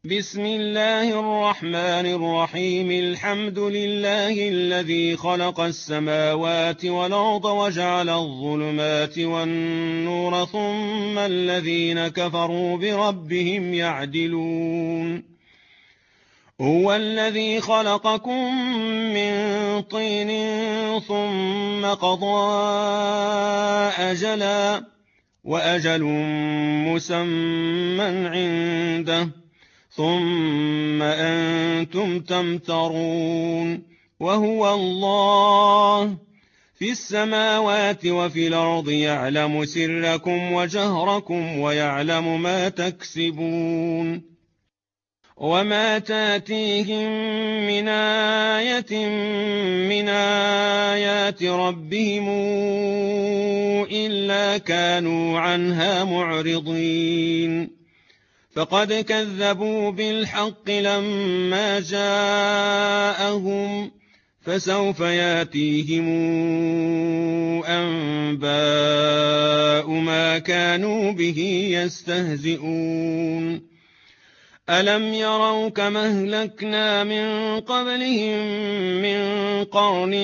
بسم الله الرحمن الرحيم. الحمد لله الذي خلق السماوات والأرض وجعل الظلمات والنور ثم الذين كفروا بربهم يعدلون. هو الذي خلقكم من طين ثم قضى أجلا وأجل مسمى عنده ثم أنتم تمترون. وهو الله في السماوات وفي الأرض يعلم سركم وجهركم ويعلم ما تكسبون. وما تاتيهم من آية من آيات ربهم إلا كانوا عنها معرضين. فقد كذبوا بالحق لما جاءهم فسوف ياتيهم أنباء ما كانوا به يستهزئون. ألم يروا كما أهلكنا من قبلهم من قرن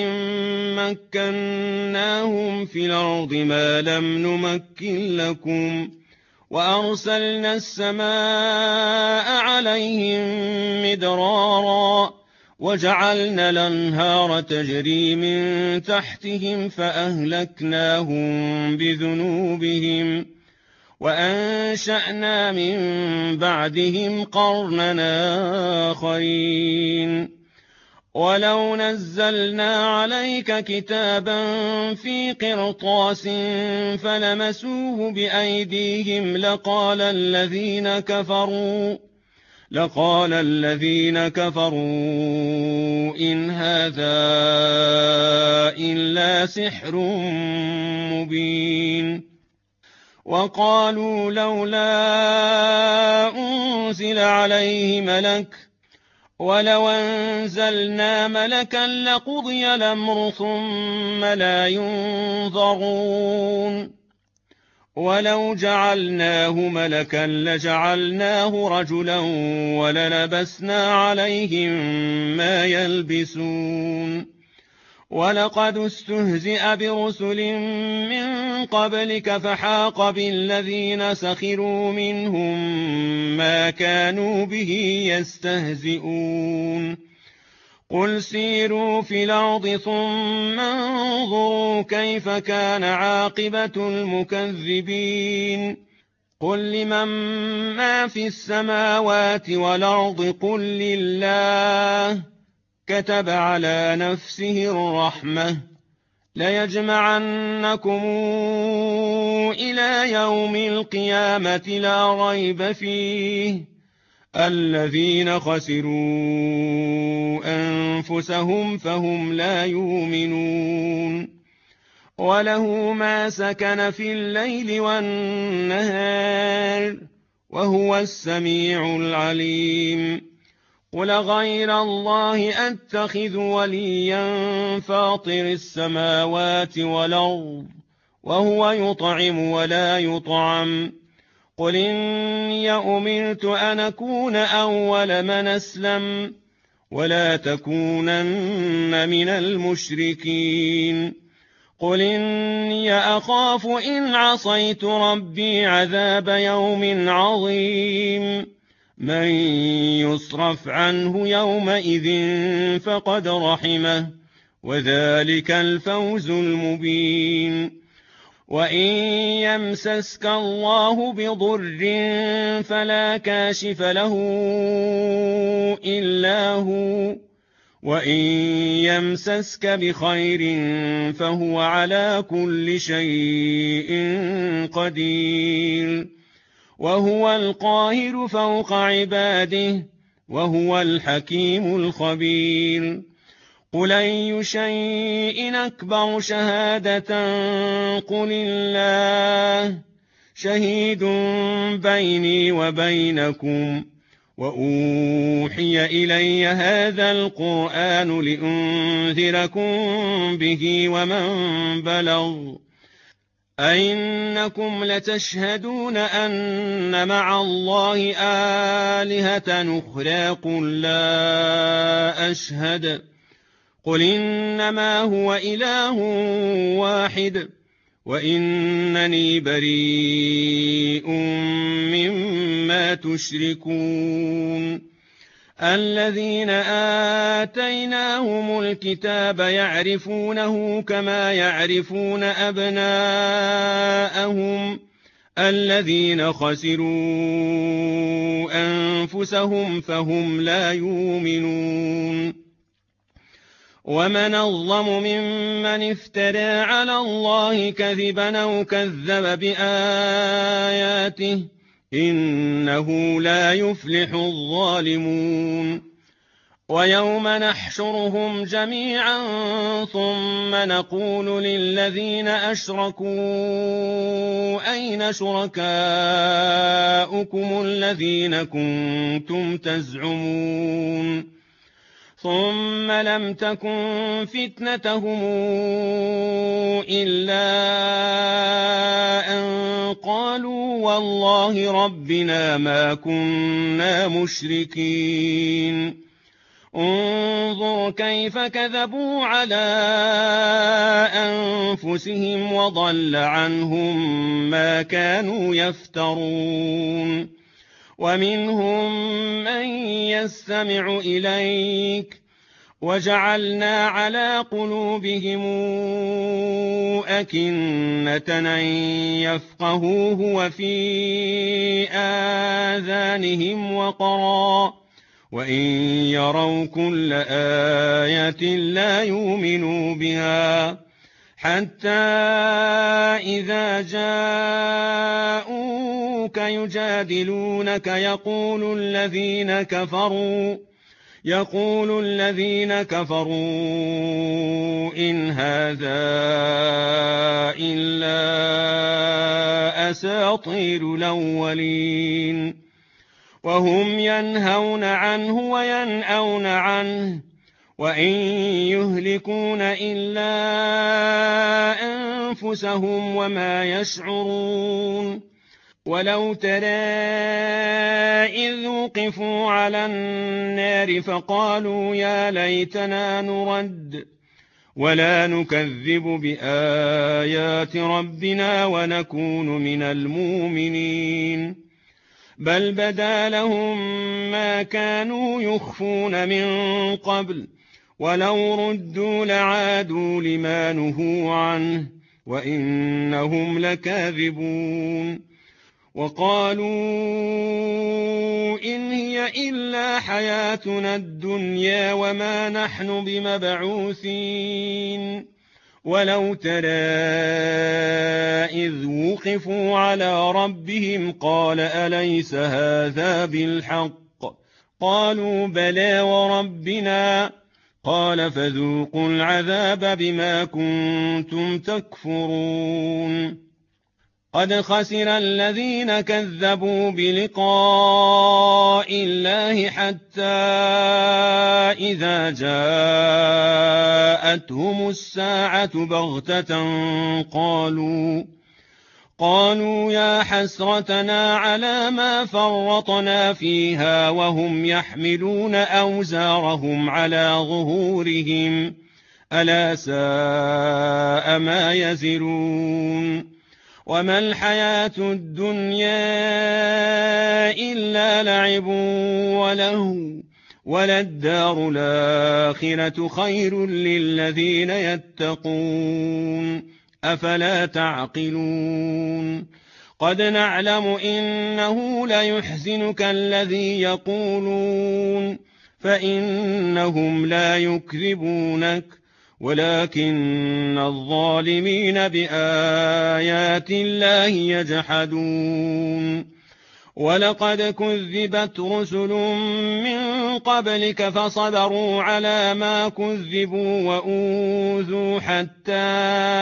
مكناهم في الأرض ما لم نمكن لكم وأرسلنا السماء عليهم مدرارا وجعلنا الأنهار تجري من تحتهم فأهلكناهم بذنوبهم وأنشأنا من بعدهم قرننا آخرين. ولو نزلنا عليك كتابا في قرطاس فلمسوه بأيديهم لقال الذين كفروا إن هذا إلا سحر مبين. وقالوا لولا أنزل عليه ملك ولو أنزلنا ملكا لقضي الأمر ثم لا ينظرون. ولو جعلناه ملكا لجعلناه رجلا وللبسنا عليهم ما يلبسون. ولقد استهزئ برسل من قبلك فحاق بالذين سخروا منهم ما كانوا به يستهزئون. قل سيروا في الأرض ثم انظروا كيف كان عاقبة المكذبين. قل لمن ما في السماوات والأرض قل لله كتب على نفسه الرحمة ليجمعنكم إلى يوم القيامة لا ريب فيه الذين خسروا أنفسهم فهم لا يؤمنون. وله ما سكن في الليل والنهار وهو السميع العليم. قل غير الله أتخذ وليا فاطر السماوات والأرض وهو يطعم ولا يطعم. قل إني أمرت أن أكون أول من أسلم ولا تكونن من المشركين. قل إني أخاف إن عصيت ربي عذاب يوم عظيم. من يصرف عنه يومئذ فقد رحمه وذلك الفوز المبين. وإن يمسسك الله بضر فلا كاشف له إلا هو وإن يمسسك بخير فهو على كل شيء قدير. وهو القاهر فوق عباده وهو الحكيم الخبير. قل أي شيء أكبر شهادة قل الله شهيد بيني وبينكم وأوحي إلي هذا القرآن لأنذركم به ومن بلغ أئنكم لتشهدون أن مع الله آلهة أخرى قل لا أشهد قل إنما هو إله واحد وإنني بريء مما تشركون الذين آتيناهم الكتاب يعرفونه كما يعرفون أبناءهم الذين خسروا أنفسهم فهم لا يؤمنون ومن أظلم ممن افترى على الله كذبا أو كذب بآياته إنه لا يفلح الظالمون ويوم نحشرهم جميعا ثم نقول للذين أشركوا أين شركاؤكم الذين كنتم تزعمون ثم لم تكن فتنتهم إلا أن قالوا والله ربنا ما كنا مشركين انظر كيف كذبوا على أنفسهم وضل عنهم ما كانوا يفترون ومنهم من يستمع إليك وجعلنا على قلوبهم أكنة أن يفقهوه وفي آذانهم وقرا وإن يروا كل آية لا يؤمنوا بها حتى إذا جاءوك يجادلونك يقول الذين كفروا إن هذا إلا أساطير الأولين وهم ينهون عنه وينأون عنه وإن يهلكون إلا أنفسهم وما يشعرون ولو ترى إذ وقفوا على النار فقالوا يا ليتنا نرد ولا نكذب بآيات ربنا ونكون من المؤمنين بل بدا لهم ما كانوا يخفون من قبل ولو ردوا لعادوا لما نهوا عنه وإنهم لكاذبون وقالوا إن هي إلا حياتنا الدنيا وما نحن بمبعوثين ولو ترى إذ وقفوا على ربهم قال أليس هذا بالحق قالوا بلى وربنا قال فذوقوا العذاب بما كنتم تكفرون قد خسر الذين كذبوا بلقاء الله حتى إذا جاءتهم الساعة بغتة قالوا يا حسرتنا على ما فرطنا فيها وهم يحملون أوزارهم على ظهورهم ألا ساء ما يزرون وما الحياة الدنيا إلا لعب وله وللدار الآخرة خير للذين يتقون أفلا تعقلون قد نعلم إنه ليحزنك الذي يقولون فإنهم لا يكذبونك ولكن الظالمين بآيات الله يجحدون ولقد كذبت رسل من قبلك فصبروا على ما كذبوا وأوذوا حتى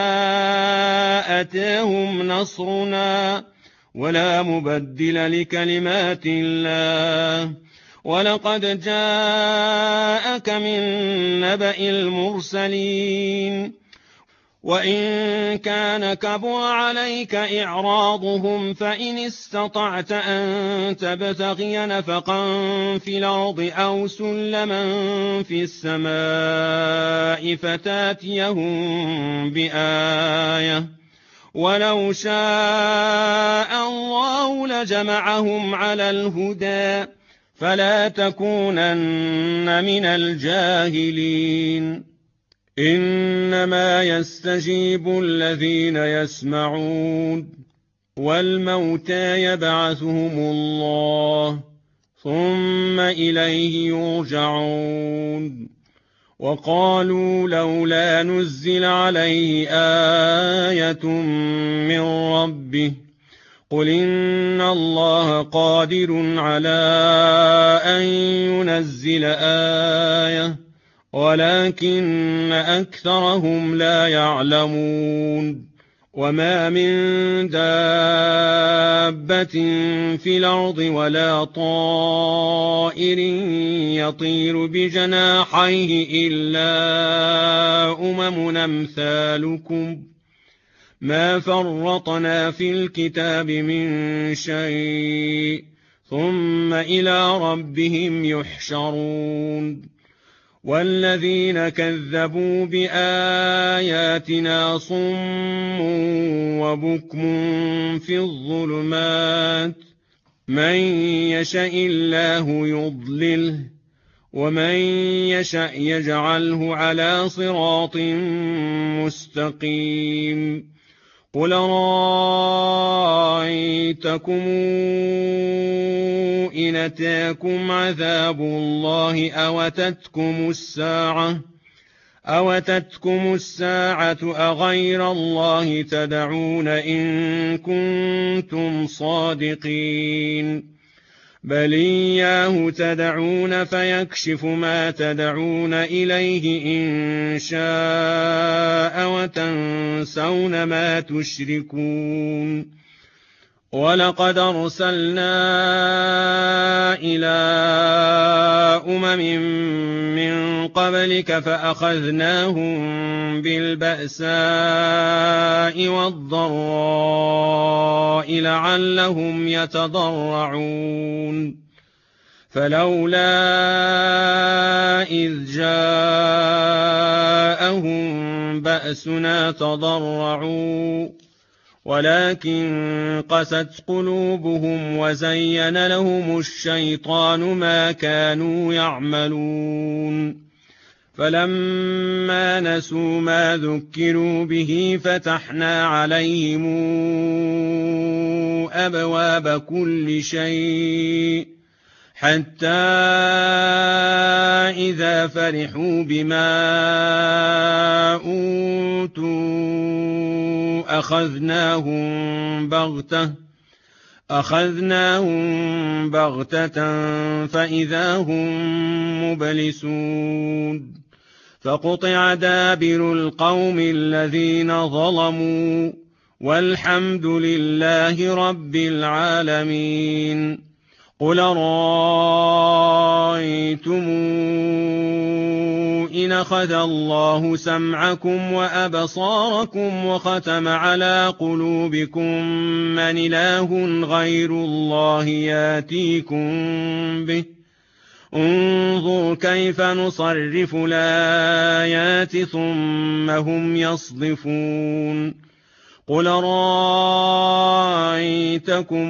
أتاهم نصرنا ولا مبدل لكلمات الله ولقد جاءك من نبأ المرسلين وإن كان كبر عليك إعراضهم فإن استطعت أن تبتغي نفقا في الأرض أو سلما في السماء فتاتيهم بآية ولو شاء الله لجمعهم على الهدى فلا تكونن من الجاهلين. إنما يستجيب الذين يسمعون والموتى يبعثهم الله ثم إليه يرجعون. وقالوا لولا نزل عليه آية من ربه قل إن الله قادر على أن ينزل آية ولكن أكثرهم لا يعلمون. وما من دابة في الأرض ولا طائر يطير بجناحيه إلا أمم أمثالكم ما فرطنا في الكتاب من شيء ثم إلى ربهم يحشرون. والذين كذبوا بآياتنا صم وبكم في الظلمات من يشاء الله يضلله ومن يشاء يجعله على صراط مستقيم. قل رأيتكم إن أتاكم عذاب الله أوتتكم الساعة أغير الله تدعون إن كنتم صادقين بل إياه تدعون فيكشف ما تدعون إليه إن شاء وتنسون ما تشركون. ولقد أرسلنا إلى من قبلك فأخذناهم بالبأساء والضراء لعلهم يتضرعون. فلولا إذ جاءهم بأسنا تضرعوا ولكن قست قلوبهم وزين لهم الشيطان ما كانوا يعملون. فلما نسوا ما ذكروا به فتحنا عليهم أبواب كل شيء حتى إذا فرحوا بما أوتوا أخذناهم بغتة فإذا هم مبلسون. فقطع دابر القوم الذين ظلموا والحمد لله رب العالمين. قل رأيتم إن أخذ الله سمعكم وأبصاركم وختم على قلوبكم من إله غير الله ياتيكم به انظر كيف نصرف الآيات ثم هم يصدفون. قل رأيتكم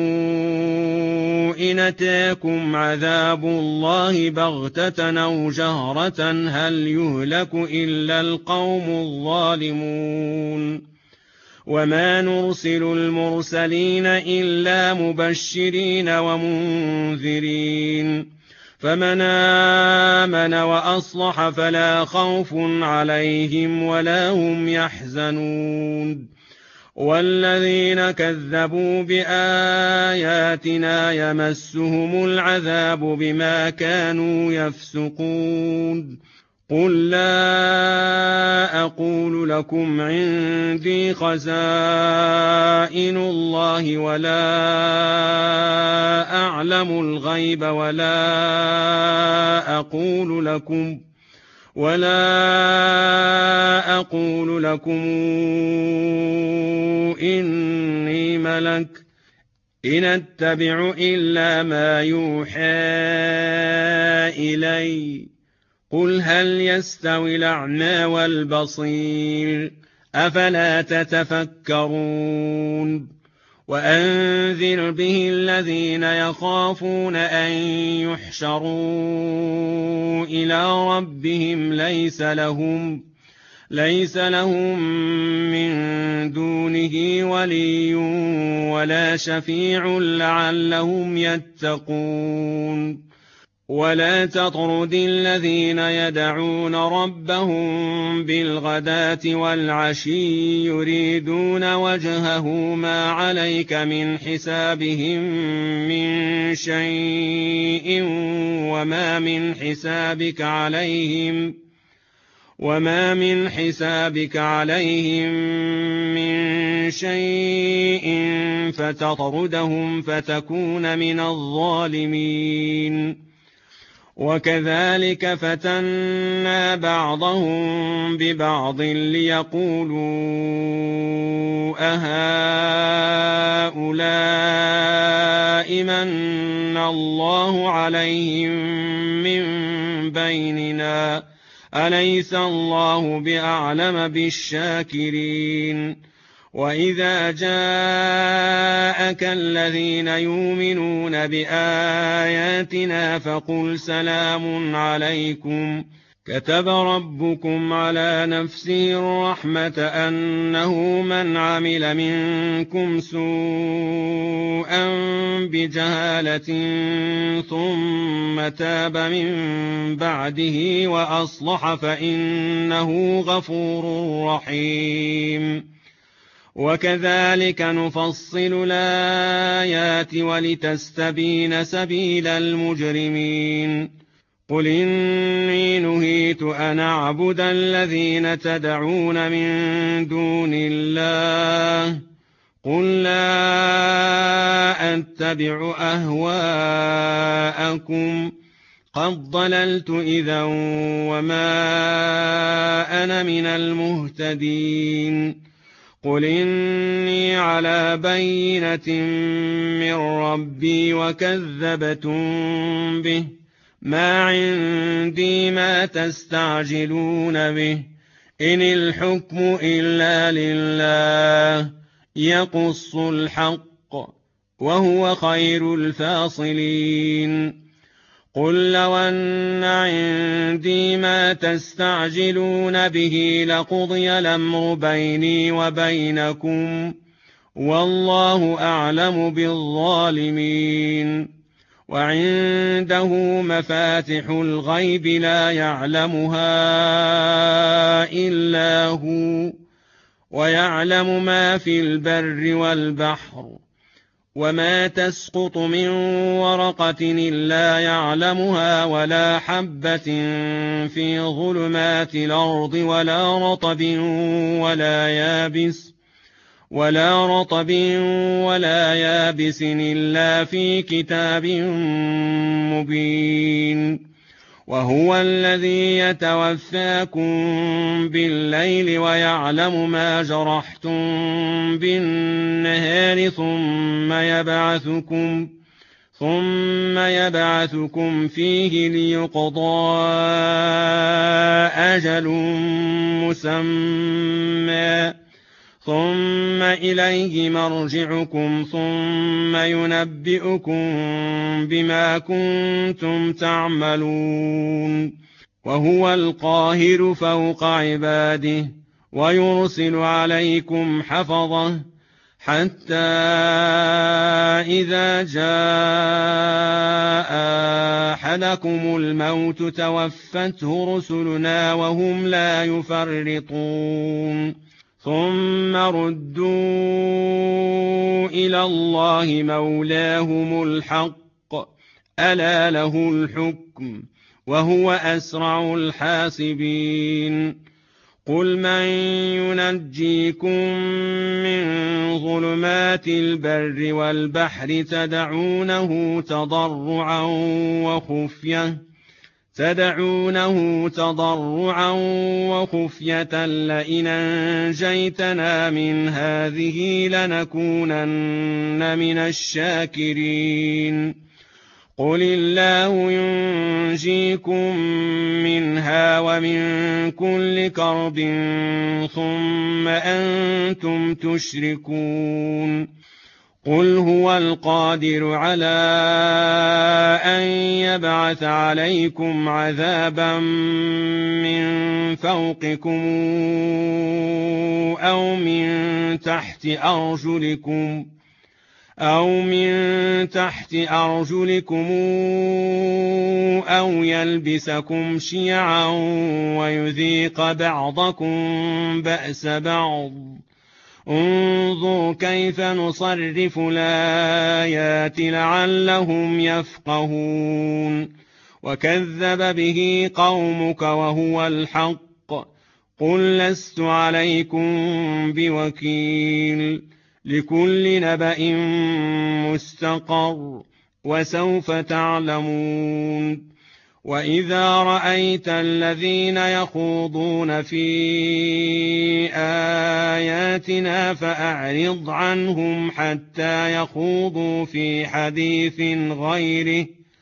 إن أتاكم عذاب الله بغتة أو جهرة هل يهلك إلا القوم الظالمون. وما نرسل المرسلين إلا مبشرين ومنذرين فمن آمن وأصلح فلا خوف عليهم ولا هم يحزنون. والذين كذبوا بآياتنا يمسهم العذاب بما كانوا يفسقون. قل لا أقول لكم عندي خزائن الله ولا أعلم الغيب ولا أقول لكم إني ملك إن أتبع إلا ما يوحى إلي قل هل يستوي الأعمى والبصير أفلا تتفكرون وأنذر به الذين يخافون أن يحشروا إلى ربهم ليس لهم من دونه ولي ولا شفيع لعلهم يتقون ولا تطرد الذين يدعون ربهم بالغداة والعشي يريدون وجهه ما عليك من حسابهم من شيء وما من حسابك عليهم من شيء فتطردهم فتكون من الظالمين وكذلك فتنا بعضهم ببعض ليقولوا أهؤلاء من الله عليهم من بيننا أليس الله بأعلم بالشاكرين وإذا جاءك الذين يؤمنون بآياتنا فقل سلام عليكم كتب ربكم على نفسه الرحمة أنه من عمل منكم سوءا بجهالة ثم تاب من بعده وأصلح فإنه غفور رحيم وكذلك نفصل الآيات ولتستبين سبيل المجرمين قل إني نهيت أن أعبد الذين تدعون من دون الله قل لا أتبع أهواءكم قد ضللت إذا وما أنا من المهتدين قل إني على بينة من ربي وكذبتم به ما عندي ما تستعجلون به إن الحكم إلا لله يقص الحق وهو خير الفاصلين قل لو أن عندي ما تستعجلون به لقضي الأمر بيني وبينكم والله أعلم بالظالمين وعنده مفاتح الغيب لا يعلمها إلا هو ويعلم ما في البر والبحر وما تسقط من ورقة إلا يعلمها ولا حبة في ظلمات الأرض ولا رطب ولا يابس إلا في كتاب مبين وهو الذي يتوفاكم بالليل ويعلم ما جرحتم بالنهار ثم يبعثكم فيه ليقضى أجل مسمى ثم إليه مرجعكم ثم ينبئكم بما كنتم تعملون وهو القاهر فوق عباده ويرسل عليكم حفظه حتى إذا جاء أحدكم الموت توفته رسلنا وهم لا يفرطون ثم ردوا إلى الله مولاهم الحق ألا له الحكم وهو أسرع الحاسبين قل من ينجيكم من ظلمات البر والبحر تدعونه تدعونه تضرعا وخفية لئن أنجيتنا من هذه لنكونن من الشاكرين قل الله ينجيكم منها ومن كل كرب ثم أنتم تشركون قل هو القادر على أن يبعث عليكم عذابا من فوقكم أو من تحت أرجلكم أو يلبسكم شيعا ويذيق بعضكم بأس بعض انظر كيف نصرف الآيات لعلهم يفقهون وكذب به قومك وهو الحق قل لست عليكم بوكيل لكل نبأ مستقر وسوف تعلمون وإذا رأيت الذين يخوضون في آياتنا فأعرض عنهم حتى يخوضوا في حديث غيره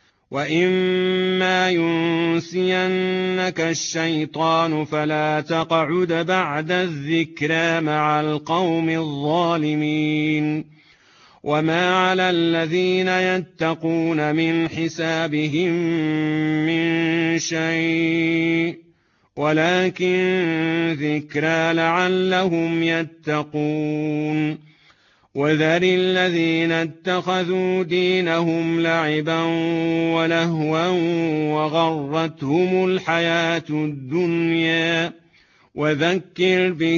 وإما ينسينك الشيطان فلا تقعد بعد الذكرى مع القوم الظالمين وما على الذين يتقون من حسابهم من شيء ولكن ذكرى لعلهم يتقون وذر الذين اتخذوا دينهم لعبا ولهوا وغرتهم الحياة الدنيا وذكر به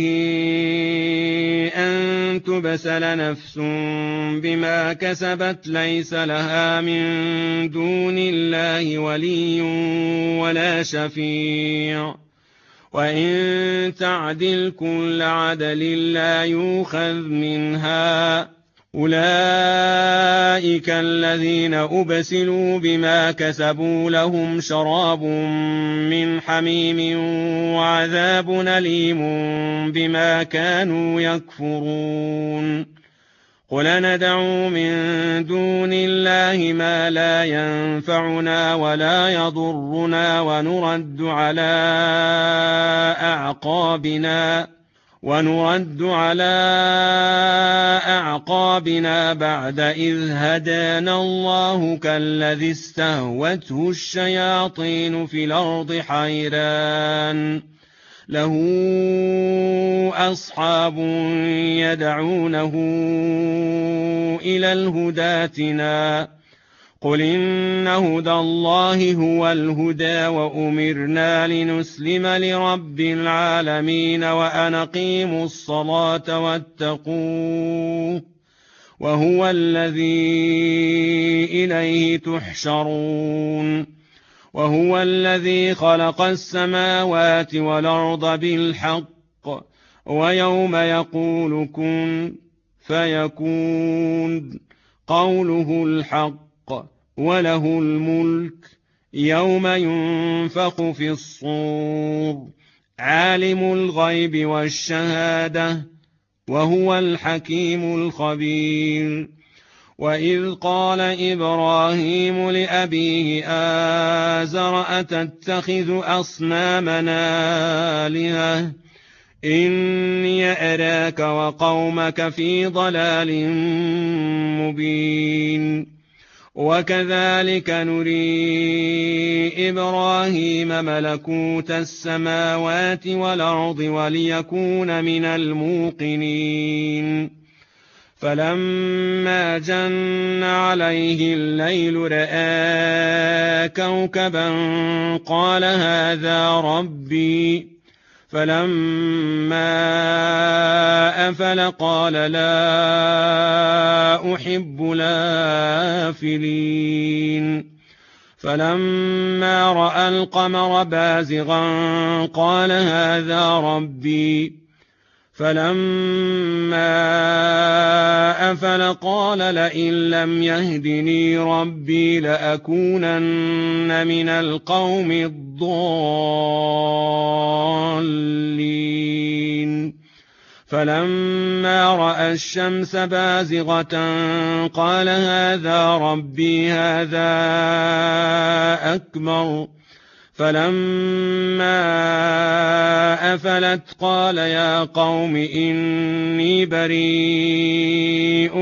أن تبسل نفس بما كسبت ليس لها من دون الله ولي ولا شفيع وإن تعدل كل عدل لا يؤخذ منها أولئك الذين أبسلوا بما كسبوا لهم شراب من حميم وعذاب أليم بما كانوا يكفرون قل ندعو من دون الله ما لا ينفعنا ولا يضرنا ونرد على أعقابنا بعد إذ هدانا الله كالذي استهوته الشياطين في الأرض حيران له أصحاب يدعونه إلى الهدى ائتنا قل إن هدى الله هو الهدى وأمرنا لنسلم لرب العالمين وأن أقيموا الصلاة واتقوه وهو الذي إليه تحشرون وهو الذي خلق السماوات والأرض بالحق ويوم يقول كن فيكون قوله الحق وله الملك يوم ينفخ في الصور عالم الغيب والشهادة وهو الحكيم الخبير وإذ قال إبراهيم لأبيه آزر أتتخذ أصنامنا آلهة إني أراك وقومك في ضلال مبين وكذلك نري إبراهيم ملكوت السماوات والأرض وليكون من الموقنين فلما جن عليه الليل رأى كوكبا قال هذا ربي فلما أفل قال لا أحب الآفلين فلما رأى القمر بازغا قال هذا ربي فلما أفل قال لئن لم يهدني ربي لأكونن من القوم الضالين فلما رأى الشمس بازغة قال هذا ربي هذا أكبر فلما أفلت قال يا قوم إني بريء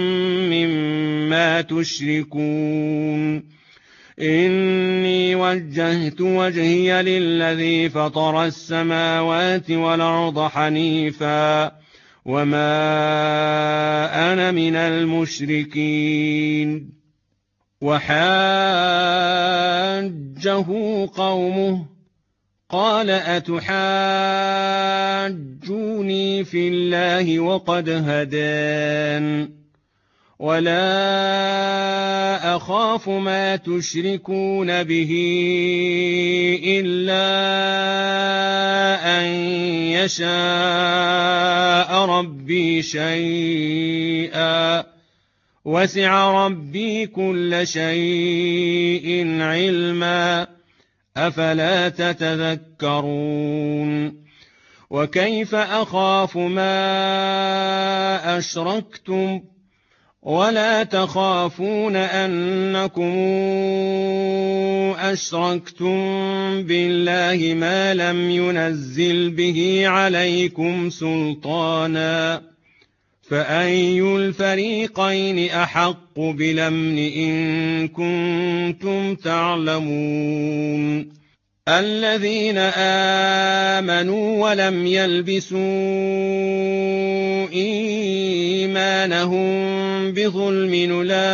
مما تشركون إني وجهت وجهي للذي فطر السماوات والأرض حنيفا وما أنا من المشركين وحاجه قومه قال أتحاجوني في الله وقد هدان ولا أخاف ما تشركون به إلا أن يشاء ربي شيئا وسع ربي كل شيء علما أفلا تتذكرون وكيف أخاف ما أشركتم ولا تخافون أنكم أشركتم بالله ما لم ينزل به عليكم سلطانا فأي الفريقين أحق بالأمن إن كنتم تعلمون الذين آمنوا ولم يلبسوا إيمانهم بظلم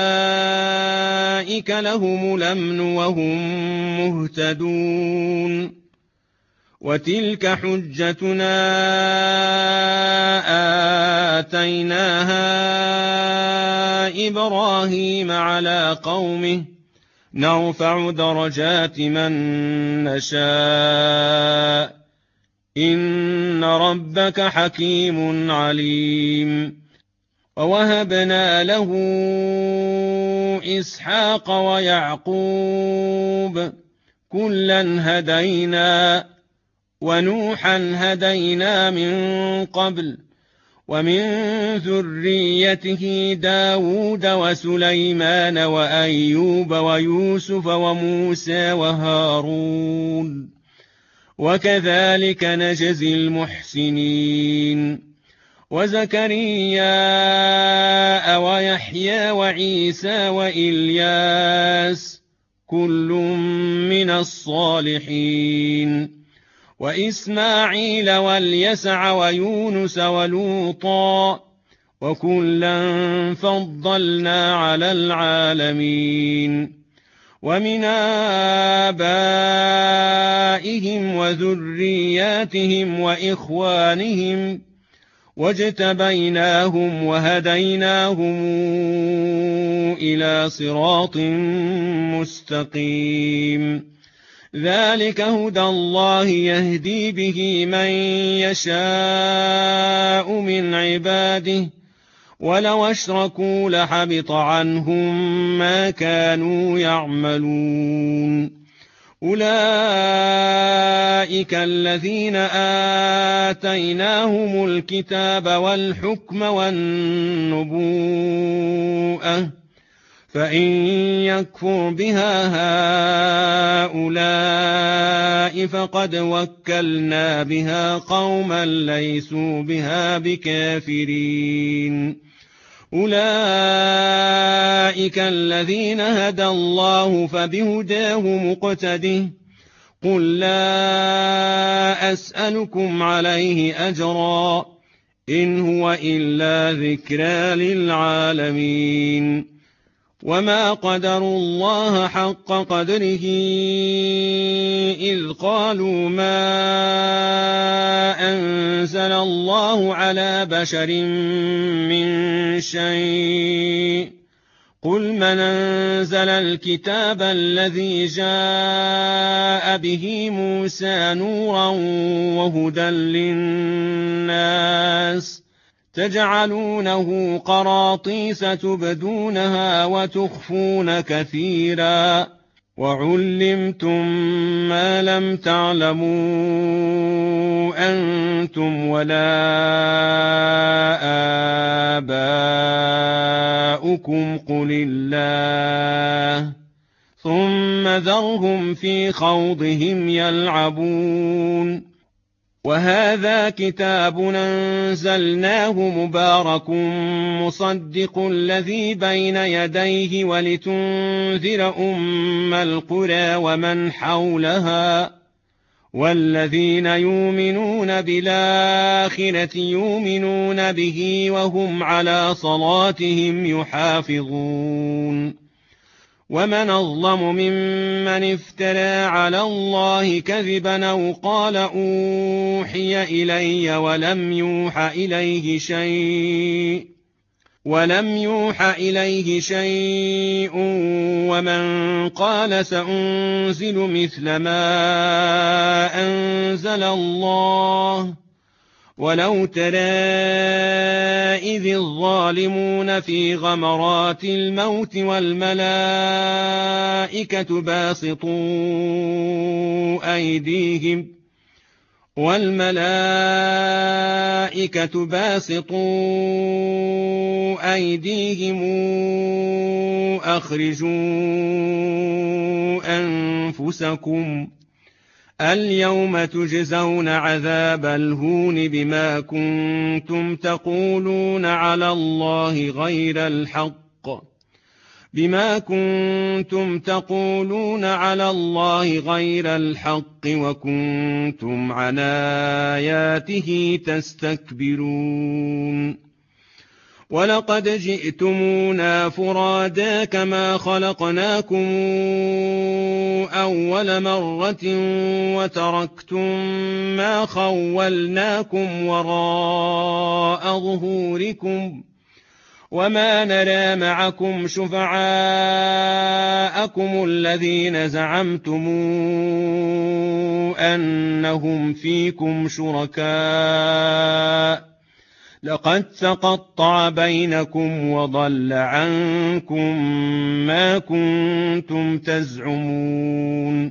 أولئك لهم الأمن وهم مهتدون وتلك حجتنا آتيناها إبراهيم على قومه نرفع درجات من نشاء إن ربك حكيم عليم ووهبنا له إسحاق ويعقوب كلا هدينا ونوحا هدينا من قبل ومن ذريته داود وسليمان وأيوب ويوسف وموسى وهارون وكذلك نجزي المحسنين وزكريا ويحيى وعيسى وإلياس كل من الصالحين وإسماعيل واليسع ويونس ولوطا وكلا فضلنا على العالمين ومن آبائهم وذرياتهم وإخوانهم واجتبيناهم وهديناهم إلى صراط مستقيم ذلك هدى الله يهدي به من يشاء من عباده ولو أشركوا لحبط عنهم ما كانوا يعملون أولئك الذين آتيناهم الكتاب والحكم والنبوءة فإن يكفر بها هؤلاء فقد وكلنا بها قوما ليسوا بها بكافرين أولئك الذين هدى الله فبهداه مقتده قل لا أسألكم عليه أجرا إن هو إلا ذكرى للعالمين وما قدروا الله حق قدره إذ قالوا ما أنزل الله على بشر من شيء قل من أنزل الكتاب الذي جاء به موسى نورا وهدى للناس تجعلونه قراطيس تبدونها وتخفون كثيرا وعلمتم ما لم تعلموا أنتم ولا آباؤكم قل الله ثم ذرهم في خوضهم يلعبون وهذا كتاب أنزلناه مبارك مصدق الذي بين يديه ولتنذر أم القرى ومن حولها والذين يؤمنون بالآخرة يؤمنون به وهم على صلاتهم يحافظون ومن أظلم ممن افترى على الله كذبا أو قال أوحي إلي ولم يوح إليه شيء ومن قال سأنزل مثل ما أنزل الله ولو ترى إذ الظالمون في غمرات الموت والملائكة باسطوا أيديهم أخرجوا أنفسكم اليوم تجزون عذاب الهون بما كنتم تقولون على الله غير الحق وكنتم عن آياته تستكبرون ولقد جئتمونا فرادا كما خلقناكم أول مرة وتركتم ما خولناكم وراء ظهوركم وما نرى معكم شفعاءكم الذين زعمتم أنهم فيكم شركاء لقد تقطع بينكم وضل عنكم ما كنتم تزعمون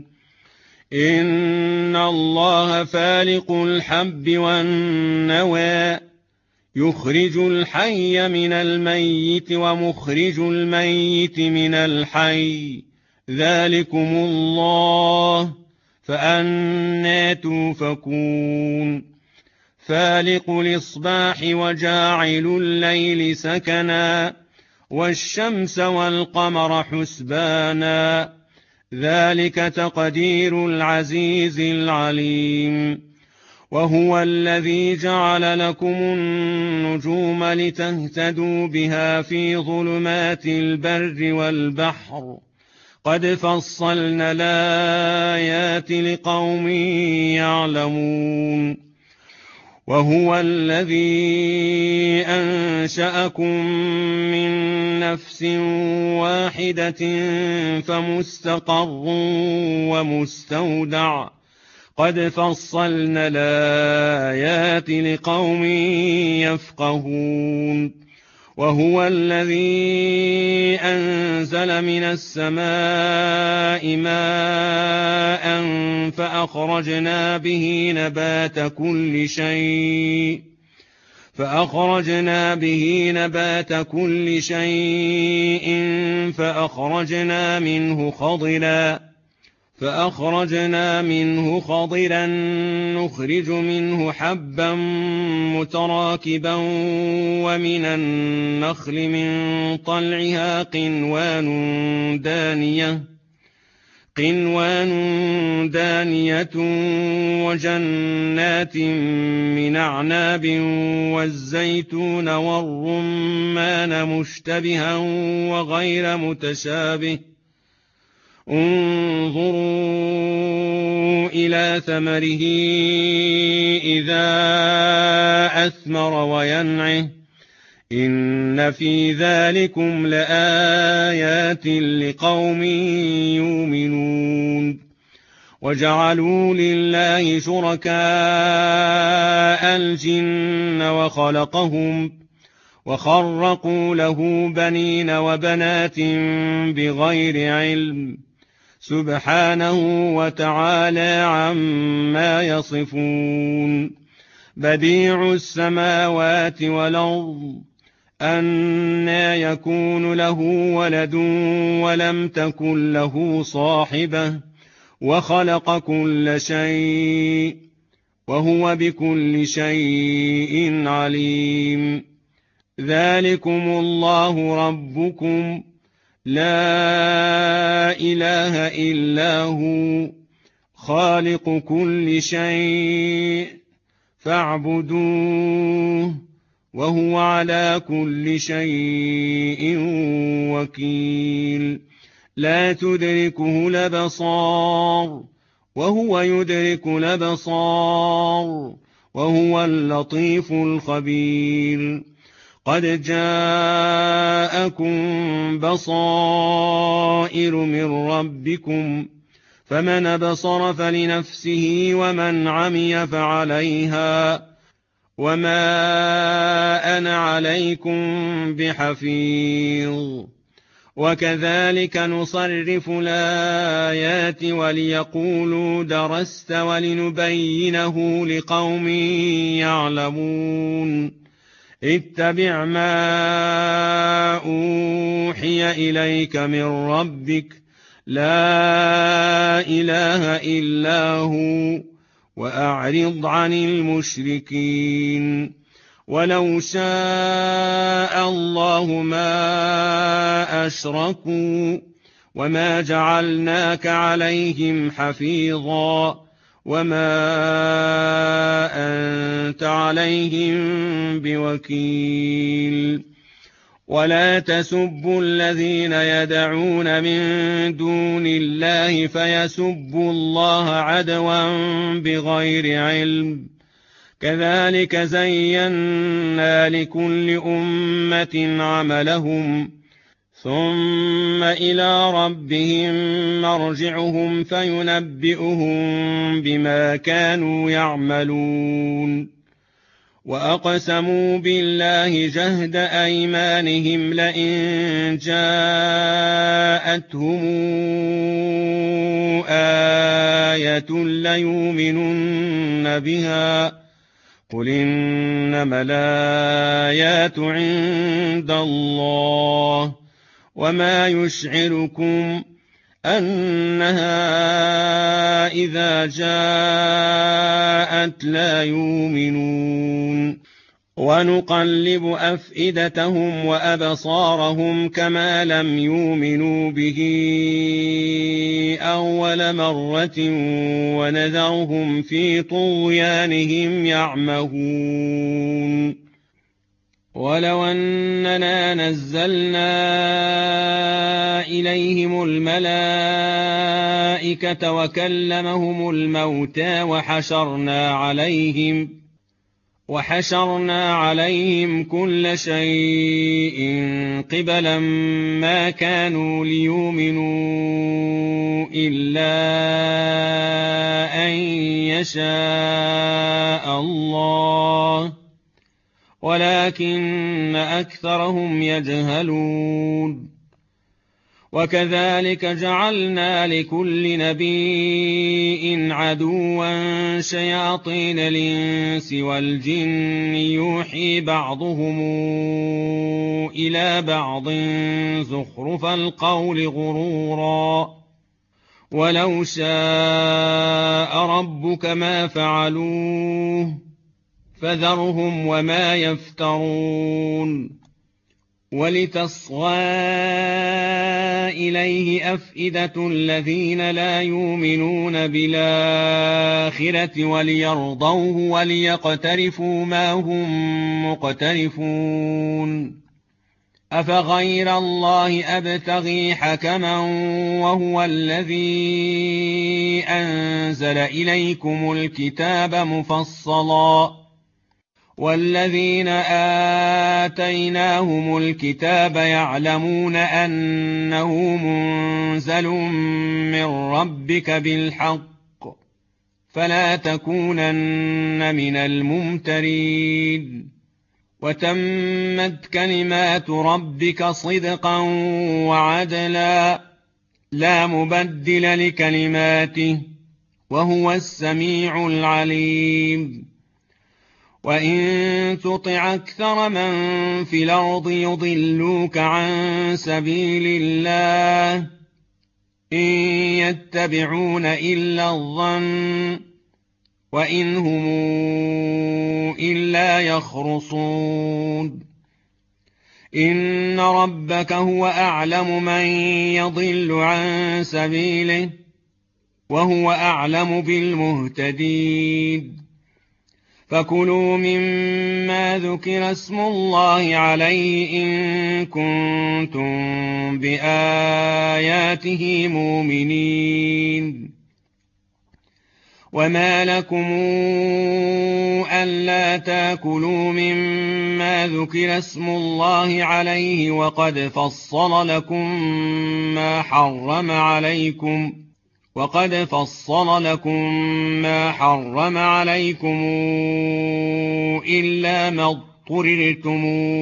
إن الله فالق الحب والنوى يخرج الحي من الميت ومخرج الميت من الحي ذلكم الله فأنى توفكون فالق الإصباح وجاعل الليل سكنا والشمس والقمر حسبانا ذلك تقدير العزيز العليم وهو الذي جعل لكم النجوم لتهتدوا بها في ظلمات البر والبحر قد فصلنا الآيات لقوم يعلمون وهو الذي أنشأكم من نفس واحدة فمستقر ومستودع قد فصلنا الآيات لقوم يفقهون وهو الذي أنزل من السماء ماء فأخرجنا به نبات كل شيء فأخرجنا منه خضرا نخرج منه حبا متراكبا ومن النخل من طلعها قنوان دانية وجنات من أعناب والزيتون والرمان مشتبها وغير متشابه انظروا إلى ثمره إذا أثمر وينعه إن إن في ذلكم لآيات لقوم يؤمنون وجعلوا لله شركاء الجن وخلقهم وخرقوا له بنين وبنات بغير علم سبحانه وتعالى عما يصفون بديع السماوات والأرض أنى يكون له ولد ولم تكن له صاحبة وخلق كل شيء وهو بكل شيء عليم ذلكم الله ربكم لا إله إلا هو خالق كل شيء فاعبدوه وهو على كل شيء وكيل لا تدركه الأبصار وهو يدرك الأبصار وهو اللطيف الخبير قد جاءكم بصائر من ربكم فمن أبصر فلنفسه ومن عمي فعليها وما أنا عليكم بحفيظ وكذلك نصرف الآيات وليقولوا درست ولنبينه لقوم يعلمون اتبع ما أوحي إليك من ربك لا إله إلا هو وأعرض عن المشركين ولو شاء الله ما أشركوا وما جعلناك عليهم حفيظا وما أنت عليهم بوكيل ولا تسبوا الذين يدعون من دون الله فيسبوا الله عدوا بغير علم كذلك زينا لكل أمة عملهم ثم إلى ربهم مرجعهم فينبئهم بما كانوا يعملون وأقسموا بالله جهد أيمانهم لئن جاءتهم آية ليؤمنن بها قل إنما الآيات عند الله وما يشعركم أنها إذا جاءت لا يؤمنون ونقلب أفئدتهم وأبصارهم كما لم يؤمنوا به أول مرة ونذرهم في طغيانهم يعمهون ولو أننا نزلنا إليهم الملائكة وكلمهم الموتى وحشرنا عليهم كل شيء قبلا ما كانوا ليؤمنوا إلا أن يشاء الله ولكن أكثرهم يجهلون وكذلك جعلنا لكل نبي عدوا شياطين الإنس والجن يوحي بعضهم إلى بعض زخرف القول غرورا ولو شاء ربك ما فعلوه فذرهم وما يفترون ولتصغى إليه أفئدة الذين لا يؤمنون بالآخرة وليرضوه وليقترفوا ما هم مقترفون أفغير الله أبتغي حكما وهو الذي أنزل إليكم الكتاب مفصلا والذين آتيناهم الكتاب يعلمون أنه منزل من ربك بالحق فلا تكونن من الممترين وتمت كلمات ربك صدقا وعدلا لا مبدل لكلماته وهو السميع العليم وإن تطع أكثر من في الأرض يضلوك عن سبيل الله إن يتبعون إلا الظن وإن هم إلا يخرصون إن ربك هو أعلم من يضل عن سبيله وهو أعلم بالمهتدين فكلوا مما ذكر اسم الله عليه إن كنتم بآياته مؤمنين وما لكم ألا تأكلوا مما ذكر اسم الله عليه وقد فصل لكم ما حرم عليكم إلا ما اضطررتم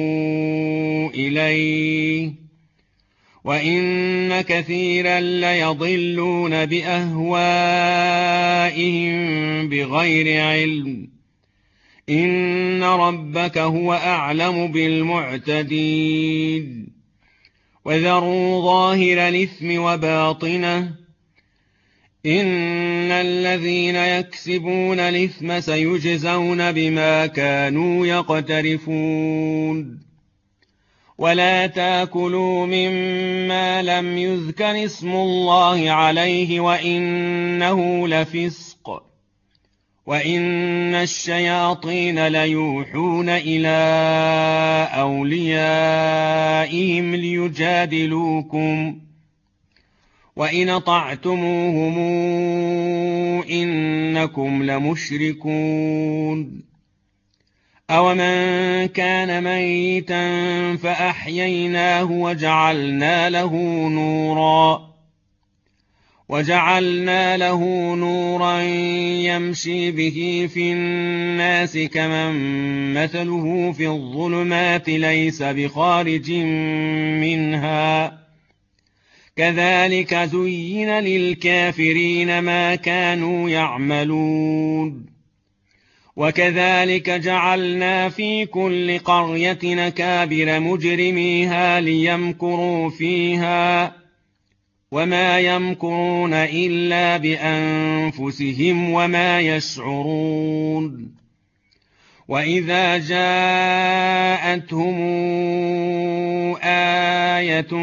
إليه وإن كثيرا ليضلون بأهوائهم بغير علم إن ربك هو أعلم بالمعتدين وذروا ظاهر الإثم وباطنه إن الذين يكسبون الإثم سيجزون بما كانوا يقترفون ولا تأكلوا مما لم يذكر اسم الله عليه وإنه لفسق وإن الشياطين ليوحون إلى أوليائهم ليجادلوكم وإن أطعتموهم إنكم لمشركون أومن كان ميتا فأحييناه وجعلنا له نورا يمشي به في الناس كمن مثله في الظلمات ليس بخارج منها كذلك زين للكافرين ما كانوا يعملون وكذلك جعلنا في كل قرية أكابر مجرميها ليمكروا فيها وما يمكرون إلا بأنفسهم وما يشعرون وإذا جاءتهم آية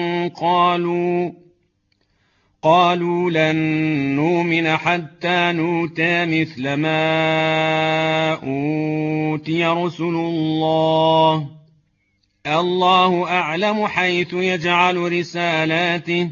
قالوا لن نؤمن حتى نؤتى مثل ما أوتي رسل الله أعلم حيث يجعل رسالاته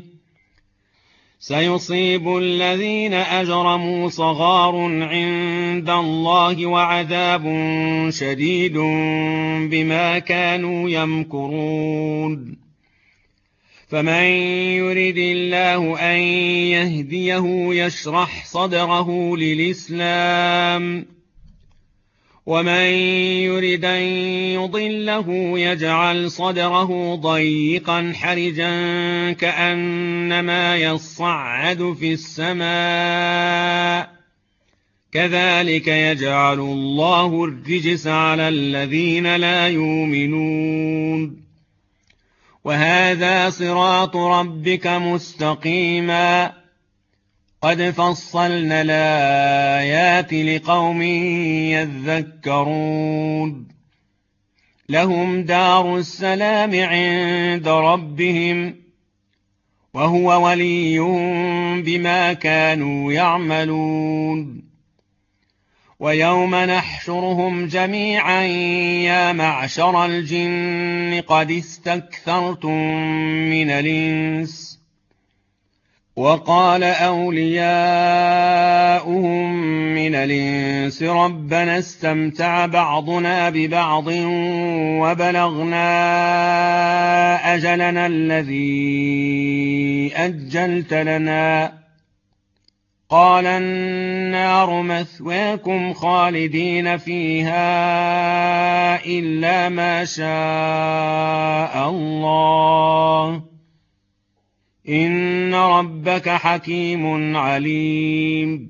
سيصيب الذين أجرموا صغار عند الله وعذاب شديد بما كانوا يمكرون فمن يرد الله أن يهديه يشرح صدره للإسلام ومن يرد أن يضله يجعل صدره ضيقا حرجا كأنما يصعد في السماء كذلك يجعل الله الرجس على الذين لا يؤمنون وهذا صراط ربك مستقيما قد فصلنا الآيات لقوم يذكرون لهم دار السلام عند ربهم وهو وليهم بما كانوا يعملون ويوم نحشرهم جميعا يا معشر الجن قد استكثرتم من الإنس وقال أولياؤهم من الإنس ربنا استمتع بعضنا ببعض وبلغنا أجلنا الذي أجلت لنا قال النار مثواكم خالدين فيها إلا ما شاء الله إن ربك حكيم عليم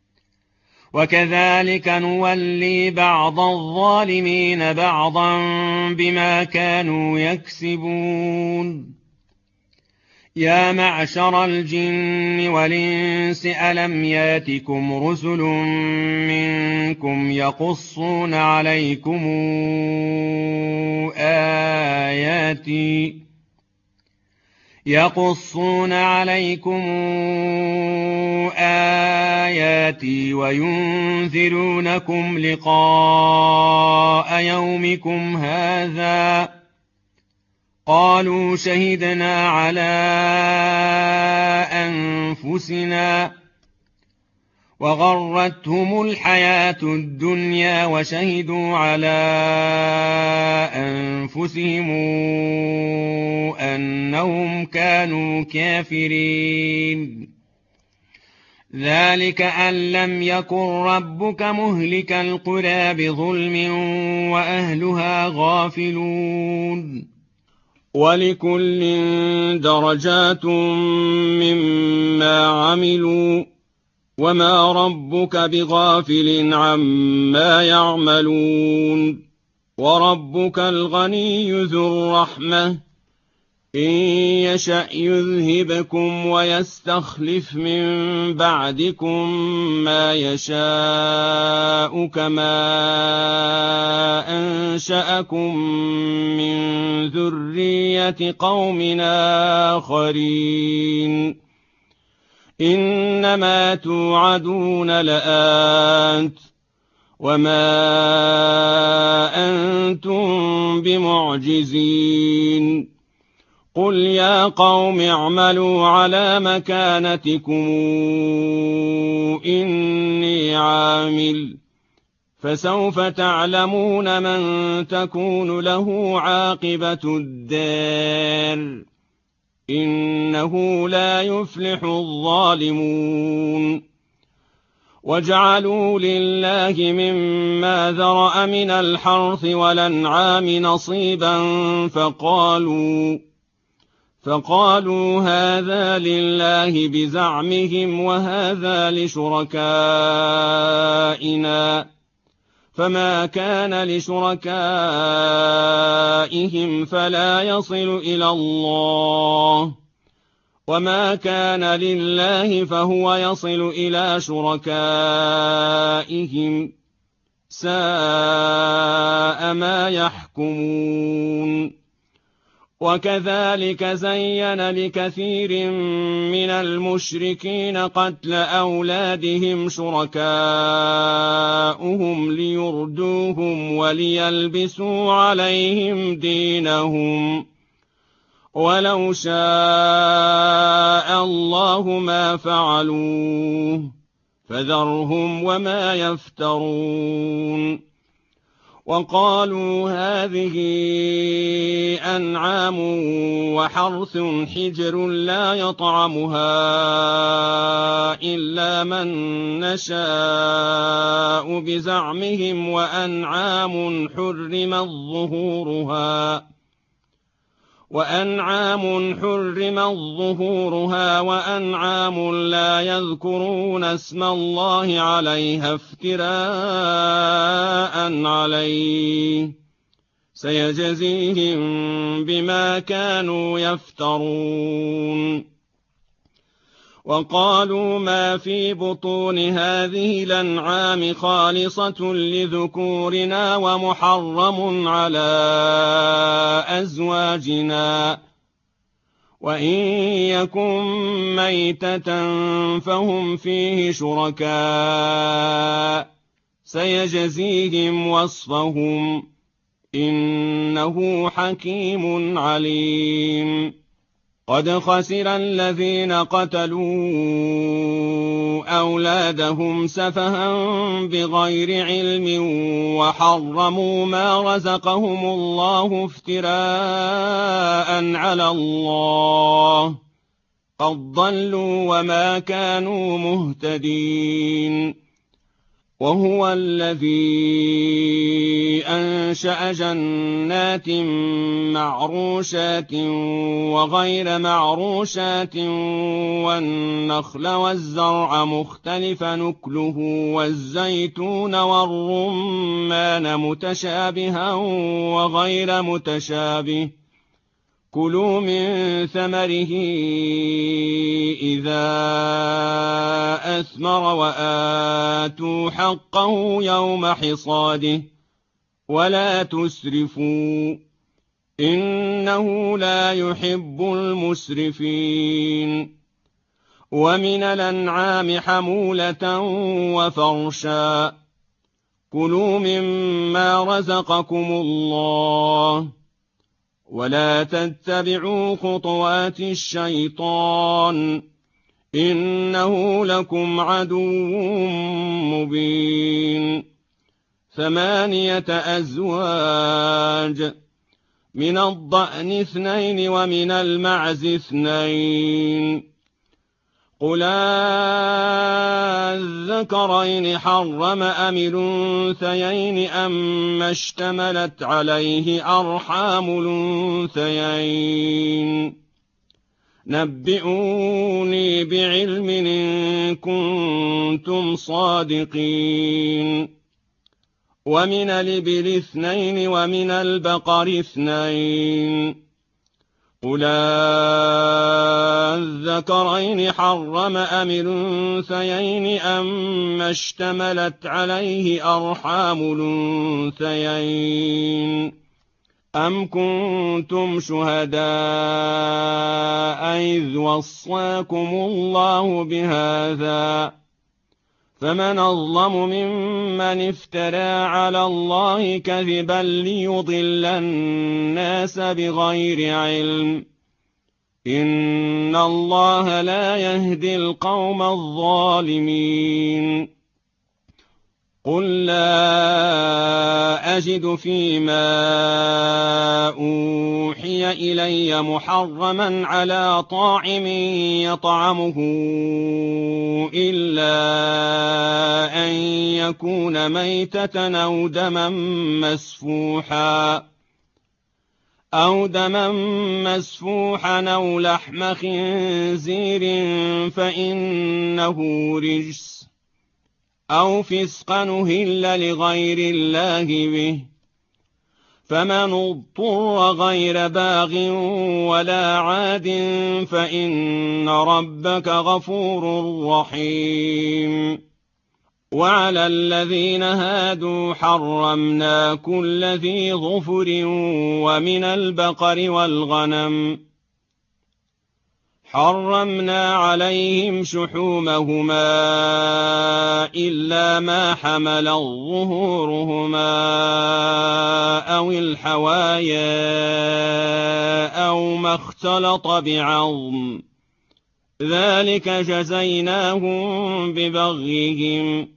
وكذلك نولي بعض الظالمين بعضا بما كانوا يكسبون يا معشر الجن والإنس ألم ياتكم رسل منكم يقصون عليكم آياتي وينذرونكم لقاء يومكم هذا قالوا شهدنا على أنفسنا وغرتهم الحياة الدنيا وشهدوا على أنفسهم أنهم كانوا كافرين ذلك أن لم يكن ربك مهلك القرى بظلم وأهلها غافلون ولكل درجات مما عملوا وما ربك بغافل عما يعملون وربك الغني ذو الرحمة إن يشأ يذهبكم ويستخلف من بعدكم ما يشاء كما أنشأكم من ذرية قوم آخرين إنما توعدون لآت وما أنتم بمعجزين قل يا قوم اعملوا على مكانتكم إني عامل فسوف تعلمون من تكون له عاقبة الدار إنه لا يفلح الظالمون وجعلوا لله مما ذرأ من الحرث والأنعام نصيبا فقالوا هذا لله بزعمهم وهذا لشركائنا فما كان لشركائهم فلا يصل إلى الله وما كان لله فهو يصل إلى شركائهم ساء ما يحكمون وكذلك زين لكثير من المشركين قتل أولادهم شركاؤهم ليردوهم وليلبسوا عليهم دينهم ولو شاء الله ما فعلوه فذرهم وما يفترون وقالوا هذه أنعام وحرث حجر لا يطعمها إلا من نشاء بزعمهم وأنعام حرمت ظهورها وأنعام لا يذكرون اسم الله عليها افتراء عليه سيجزيهم بما كانوا يفترون وقالوا ما في بطون هذه الأنعام خالصة لذكورنا ومحرم على أزواجنا وإن يكن ميتة فهم فيه شركاء سيجزيهم وصفهم إنه حكيم عليم قد خسر الذين قتلوا أولادهم سفها بغير علم وحرموا ما رزقهم الله افتراء على الله قد ضلوا وما كانوا مهتدين. وهو الذي أنشأ جنات معروشات وغير معروشات والنخل والزرع مختلف نكله والزيتون والرمان متشابها وغير متشابه كلوا من ثمره إذا أثمر وآتوا حقه يوم حصاده ولا تسرفوا إنه لا يحب المسرفين. ومن الأنعام حمولة وفرشا كلوا مما رزقكم الله ولا تتبعوا خطوات الشيطان إنه لكم عدو مبين. 8 أزواج من الضأن 2 ومن المعز 2 قل الذكرين حرم أم الأنثيين أما اشتملت عليه أرحام الأنثيين نبئوني بعلم إن كنتم صادقين. ومن الإبل 2 ومن البقر 2 قل الذكرين حرم أم الأنثيين أما اشتملت عليه أرحام الأنثيين أم كنتم شهداء إذ وصاكم الله بهذا فمن أظلم ممن افترى على الله كذبا ليضل الناس بغير علم إن الله لا يهدي القوم الظالمين. قل لا أجد فيما أوحي إلي محرما على طاعم يطعمه إلا أن يكون ميتة أو دما مسفوحا أو لحم خنزير فإنه رجس أو فسقا أهل لغير الله به فمن اضطر غير باغ ولا عاد فإن ربك غفور رحيم. وعلى الذين هادوا حرمنا كل ذي ظفر ومن البقر والغنم حرمنا عليهم شحومهما إلا ما حملت ظهورهما أو الحوايا أو ما اختلط بعظم ذلك جزيناهم ببغيهم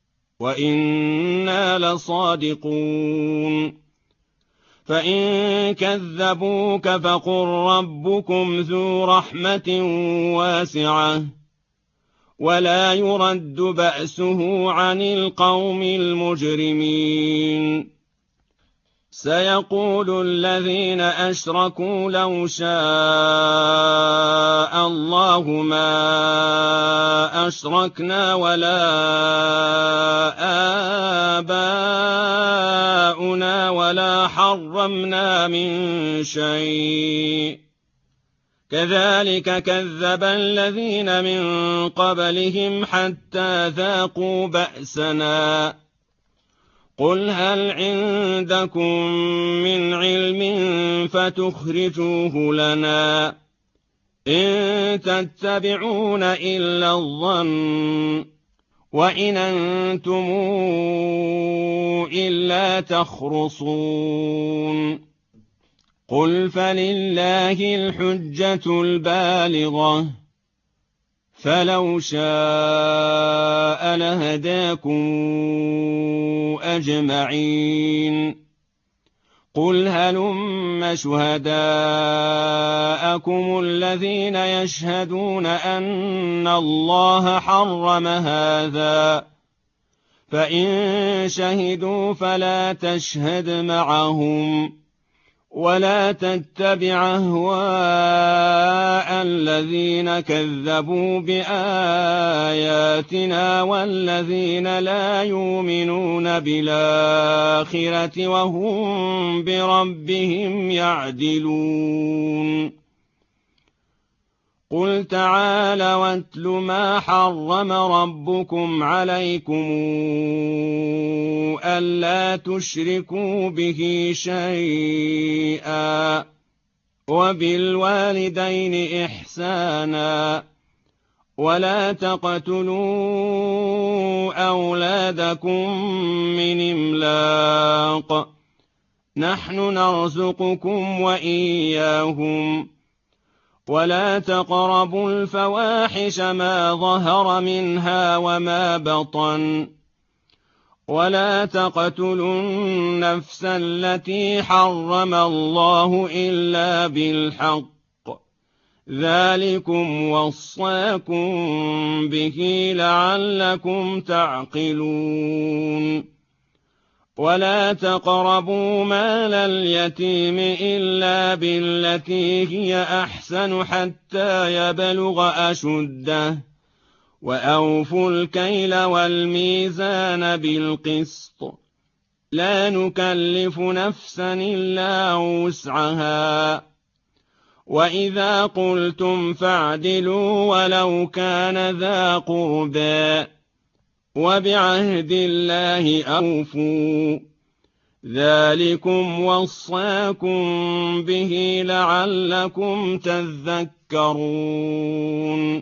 وإنا لصادقون. فإن كذبوك فقل ربكم ذو رحمة واسعة ولا يرد بأسه عن القوم المجرمين. سيقول الذين أشركوا لو شاء الله ما أشركنا ولا آباؤنا ولا حرمنا من شيء كذلك كذب الذين من قبلهم حتى ذاقوا بأسنا. قل هل عندكم من علم فتخرجوه لنا إن تتبعون إلا الظن وإن أنتم إلا تخرصون. قل فلله الحجة البالغة فلو شاء لهداكم أجمعين قل هلم شهداءكم الذين يشهدون أن الله حرم هذا فإن شهدوا فلا تشهد معهم ولا تتبع أهواء الذين كذبوا بآياتنا والذين لا يؤمنون بالآخرة وهم بربهم يعدلون قل تعالوا واتل ما حرم ربكم عليكم ألا تشركوا به شيئا وبالوالدين إحسانا ولا تقتلوا أولادكم من إملاق نحن نرزقكم وإياهم ولا تقربوا الفواحش ما ظهر منها وما بطن ولا تقتلوا النفس التي حرم الله إلا بالحق ذلكم وصاكم به لعلكم تعقلون ولا تقربوا مال اليتيم إلا بالتي هي أحسن حتى يبلغ أشده وأوفوا الكيل والميزان بالقسط لا نكلف نفسا إلا وسعها وإذا قلتم فاعدلوا ولو كان ذا قربى وبعهد الله أوفوا ذلكم وصاكم به لعلكم تذكرون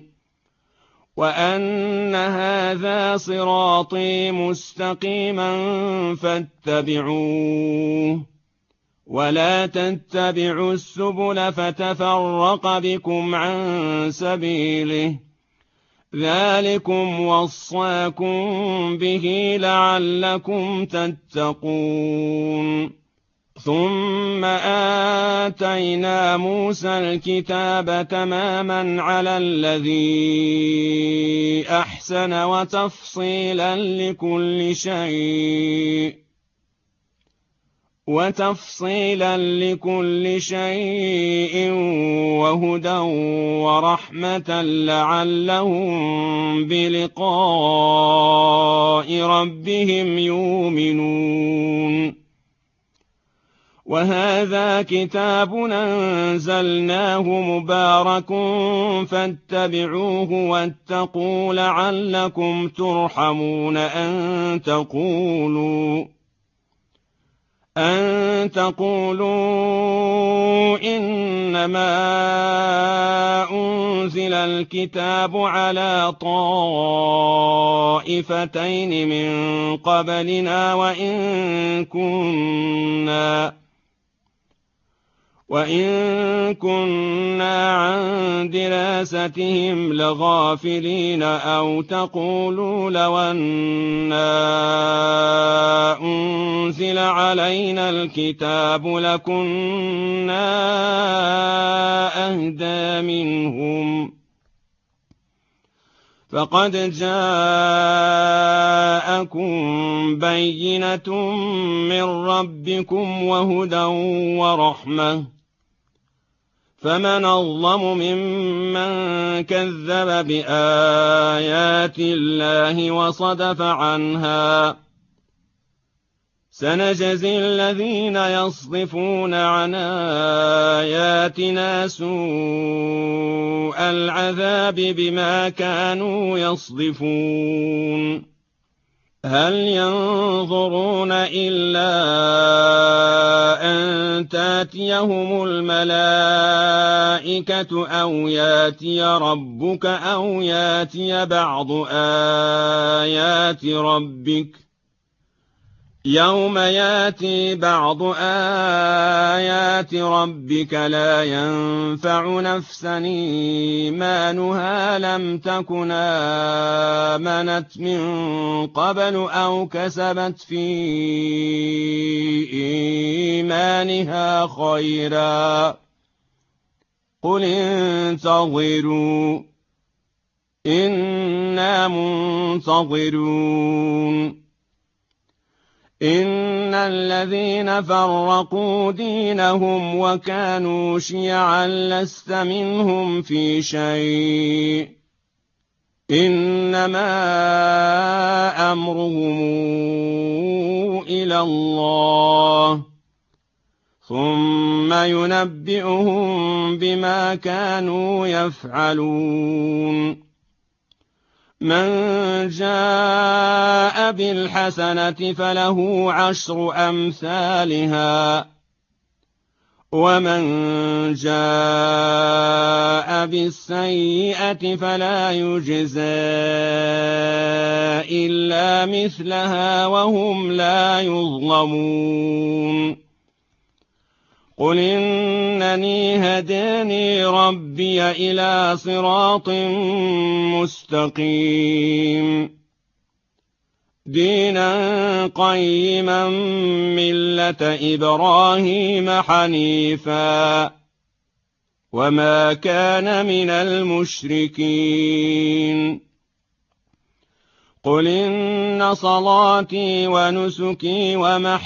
وأن هذا صراطي مستقيما فاتبعوه ولا تتبعوا السبل فتفرق بكم عن سبيله ذلكم وصاكم به لعلكم تتقون ثم آتينا موسى الكتاب تماما على الذي أحسن وتفصيلا لكل شيء وهدى ورحمة لعلهم بلقاء ربهم يؤمنون وهذا كتاب أنزلناه مبارك فاتبعوه واتقوا لعلكم ترحمون أن تقولوا إنما أنزل الكتاب على طائفتين من قبلنا وإن كنا عن دراستهم لغافلين أو تقولوا لو أنا أنزل علينا الكتاب لكنا أهدى منهم فقد جاءكم بينة من ربكم وهدى ورحمة فمن أظلم ممن كذب بآيات الله وصدف عنها سنجزي الذين يصدفون عن آياتنا سوء العذاب بما كانوا يصدفون هل ينظرون إلا أن تاتيهم الملائكة أو ياتي ربك أو ياتي بعض آيات ربك يوم ياتي بعض آيات ربك لا ينفع نفسا إيمانها لم تكن آمنت من قبل أو كسبت في إيمانها خيرا قل انتظروا إنا منتظرون إن الذين فرقوا دينهم وكانوا شيعا لست منهم في شيء إنما أمرهم إلى الله ثم ينبئهم بما كانوا يفعلون من جاء بالحسنة فله 10 أمثالها ومن جاء بالسيئة فلا يجزى إلا مثلها وهم لا يظلمون قل إنني هداني ربي إلى صراط مستقيم دينا قيما ملة إبراهيم حنيفا وما كان من المشركين قل إن صلاتي ونسكي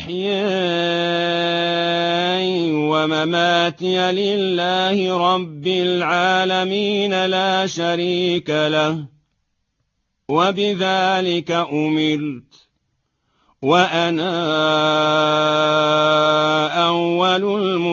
ومحياي ومماتي لله رب العالمين لا شريك له وبذلك أمرت وأنا أول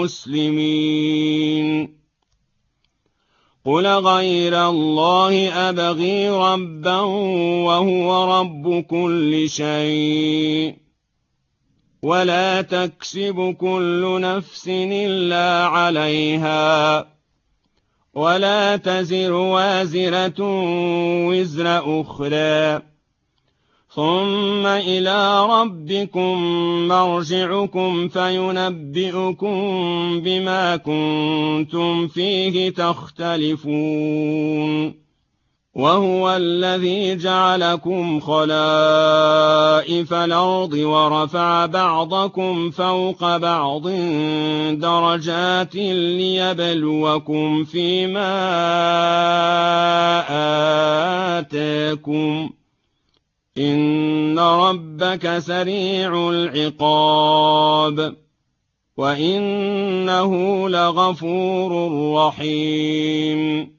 المسلمين قل غير الله أبغي ربا وهو رب كل شيء ولا تكسب كل نفس إلا عليها ولا تزر وازرة وزر أخرى ثم إلى ربكم مرجعكم فينبئكم بما كنتم فيه تختلفون وهو الذي جعلكم خلائف الأرض ورفع بعضكم فوق بعض درجات ليبلوكم فيما آتاكم إن ربك سريع العقاب وإنه لغفور رحيم